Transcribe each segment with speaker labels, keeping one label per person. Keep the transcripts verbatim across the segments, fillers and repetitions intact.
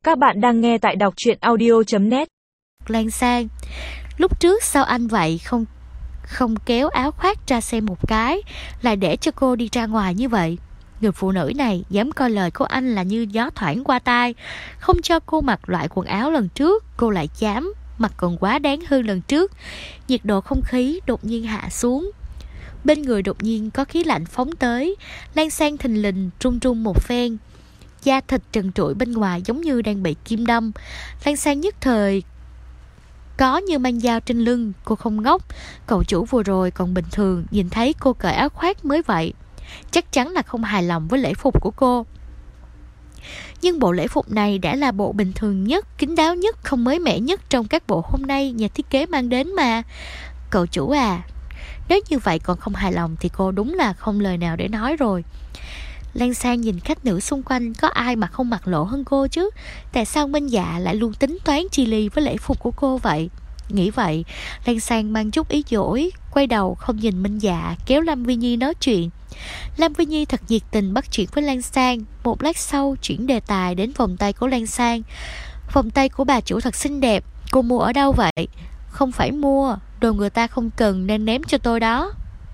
Speaker 1: Các bạn đang nghe tại đọc truyện audio chấm net.
Speaker 2: Lan Sang, lúc trước sao anh vậy không không kéo áo khoác ra xem một cái, lại để cho cô đi ra ngoài như vậy? Người phụ nữ này dám coi lời của anh là như gió thoảng qua tai, không cho cô mặc loại quần áo lần trước, cô lại dám mặc còn quá đáng hơn lần trước. Nhiệt độ không khí đột nhiên hạ xuống, bên người đột nhiên có khí lạnh phóng tới. Lan Sang thình lình run run một phen, da thịt trần trụi bên ngoài giống như đang bị kim đâm. Lan Sang nhất thời có như mang dao trên lưng. Cô không ngốc, cậu chủ vừa rồi còn bình thường, nhìn thấy cô cởi áo khoác mới vậy, chắc chắn là không hài lòng với lễ phục của cô. Nhưng bộ lễ phục này đã là bộ bình thường nhất, kín đáo nhất, không mới mẻ nhất trong các bộ hôm nay nhà thiết kế mang đến mà. Cậu chủ à, nếu như vậy còn không hài lòng thì cô đúng là không lời nào để nói rồi. Lan Sang nhìn khách nữ xung quanh, có ai mà không mặc lộ hơn cô chứ? Tại sao Minh Dạ lại luôn tính toán chi ly với lễ phục của cô vậy? Nghĩ vậy, Lan Sang mang chút ý dỗi, quay đầu không nhìn Minh Dạ, kéo Lâm Vi Nhi nói chuyện. Lâm Vi Nhi thật nhiệt tình bắt chuyện với Lan Sang. Một lát sau chuyển đề tài đến vòng tay của Lan Sang. Vòng tay của bà chủ thật xinh đẹp, cô mua ở đâu vậy? Không phải mua, đồ người ta không cần nên ném cho tôi đó.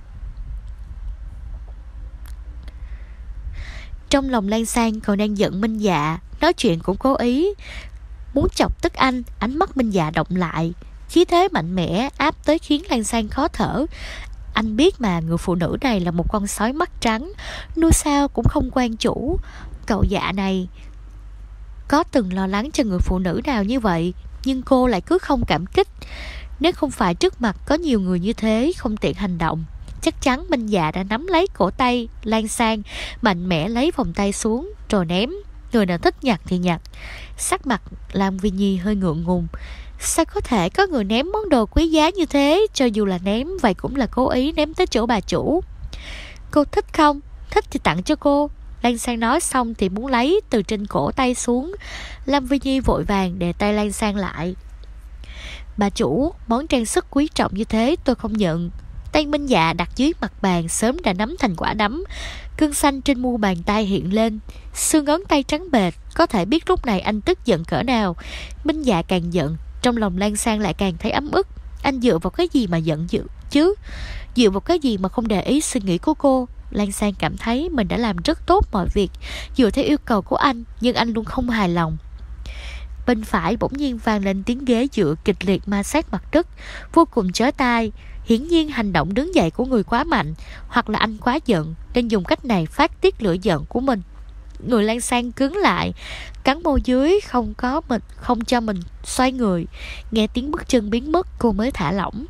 Speaker 2: Trong lòng Lan Sang còn đang giận Minh Dạ, nói chuyện cũng cố ý muốn chọc tức anh. Ánh mắt Minh Dạ động lại, khí thế mạnh mẽ áp tới khiến Lan Sang khó thở. Anh biết mà, người phụ nữ này là một con sói mắt trắng, nuôi sao cũng không quan chủ. Cậu Dạ này có từng lo lắng cho người phụ nữ nào như vậy, nhưng cô lại cứ không cảm kích. Nếu không phải trước mặt có nhiều người như thế không tiện hành động, chắc chắn Minh Dạ đã nắm lấy cổ tay Lan Sang, mạnh mẽ lấy vòng tay xuống rồi ném. Người nào thích nhặt thì nhặt. Sắc mặt Lam Vi Nhi hơi ngượng ngùng. Sao có thể có người ném món đồ quý giá như thế? Cho dù là ném, vậy cũng là cố ý ném tới chỗ bà chủ. Cô thích không? Thích thì tặng cho cô. Lan Sang nói xong thì muốn lấy từ trên cổ tay xuống. Lam Vi Nhi vội vàng đè tay Lan Sang lại. Bà chủ, món trang sức quý trọng như thế tôi không nhận. Tay Minh Dạ đặt dưới mặt bàn sớm đã nắm thành quả đấm. Cơn xanh trên mu bàn tay hiện lên, xương ngón tay trắng bệch, có thể biết lúc này anh tức giận cỡ nào. Minh Dạ càng giận, trong lòng Lan Sang lại càng thấy ấm ức. Anh dựa vào cái gì mà giận dữ chứ? Dựa vào cái gì mà không để ý suy nghĩ của cô? Lan Sang cảm thấy mình đã làm rất tốt mọi việc, dựa theo yêu cầu của anh, nhưng anh luôn không hài lòng. Bên phải bỗng nhiên vang lên tiếng ghế dựa kịch liệt ma sát mặt đất, vô cùng chói tai. Hiển nhiên hành động đứng dậy của người quá mạnh, hoặc là anh quá giận nên dùng cách này phát tiết lửa giận của mình. Người Lan Sang cứng lại, cắn môi dưới, không có mình không cho mình xoay người. Nghe tiếng bước chân biến mất, cô mới thả lỏng.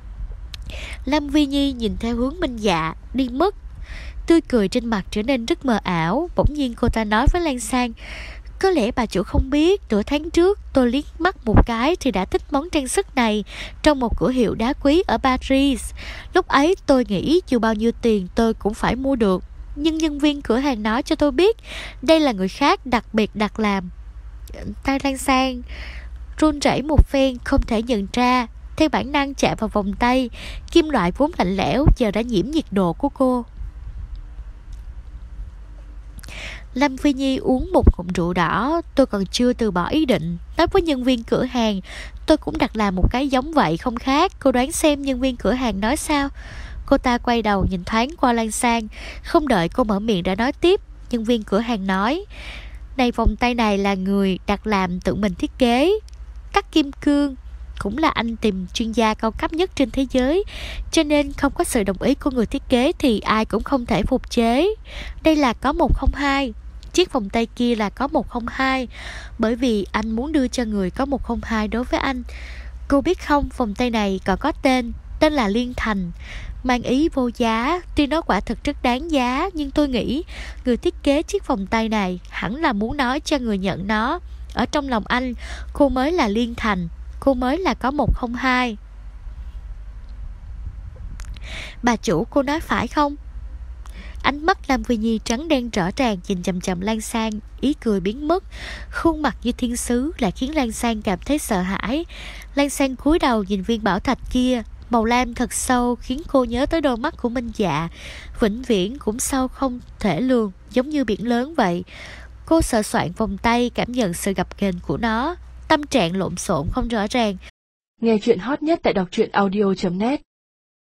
Speaker 2: Lâm Vi Nhi nhìn theo hướng Minh Dạ đi mất, tươi cười trên mặt trở nên rất mờ ảo. Bỗng nhiên cô ta nói với Lan Sang, có lẽ bà chủ không biết, nửa tháng trước tôi liếc mắt một cái thì đã thích món trang sức này trong một cửa hiệu đá quý ở Paris. Lúc ấy tôi nghĩ dù bao nhiêu tiền tôi cũng phải mua được, nhưng nhân viên cửa hàng nói cho tôi biết đây là người khác đặc biệt đặt làm. Tay Lan Sang run rẩy một phen, không thể nhận ra. Theo bản năng chạm vào vòng tay, kim loại vốn lạnh lẽo giờ đã nhiễm nhiệt độ của cô. Lâm Vi Nhi uống một ngụm rượu đỏ. Tôi còn chưa từ bỏ ý định nói với nhân viên cửa hàng tôi cũng đặt làm một cái giống vậy không khác. Cô đoán xem nhân viên cửa hàng nói sao? Cô ta quay đầu nhìn thoáng qua Lan Sang, không đợi cô mở miệng đã nói tiếp. Nhân viên cửa hàng nói, này vòng tay này là người đặt làm tự mình thiết kế, cắt kim cương cũng là anh tìm chuyên gia cao cấp nhất trên thế giới, cho nên không có sự đồng ý của người thiết kế thì ai cũng không thể phục chế. Đây là có một không hai, chiếc vòng tay kia là có một không hai, bởi vì anh muốn đưa cho người có một không hai đối với anh. Cô biết không, vòng tay này còn có tên, tên là Liên Thành, mang ý vô giá. Tuy nó quả thực rất đáng giá, nhưng tôi nghĩ người thiết kế chiếc vòng tay này hẳn là muốn nói cho người nhận nó, ở trong lòng anh, cô mới là Liên Thành, cô mới là có một không hai. Bà chủ, cô nói phải không? Ánh mắt Lam Vi Nhi trắng đen rõ ràng nhìn chằm chằm Lan Sang, ý cười biến mất, khuôn mặt như thiên sứ lại khiến Lan Sang cảm thấy sợ hãi. Lan Sang cúi đầu nhìn viên bảo thạch kia, màu lam thật sâu khiến cô nhớ tới đôi mắt của Minh Dạ, vĩnh viễn cũng sâu không thể lường, giống như biển lớn vậy. Cô sờ soạn vòng tay, cảm nhận sự gập ghềnh của nó. Tâm trạng lộn xộn không rõ ràng.
Speaker 1: Nghe chuyện hot nhất tại đọc truyện audio chấm net.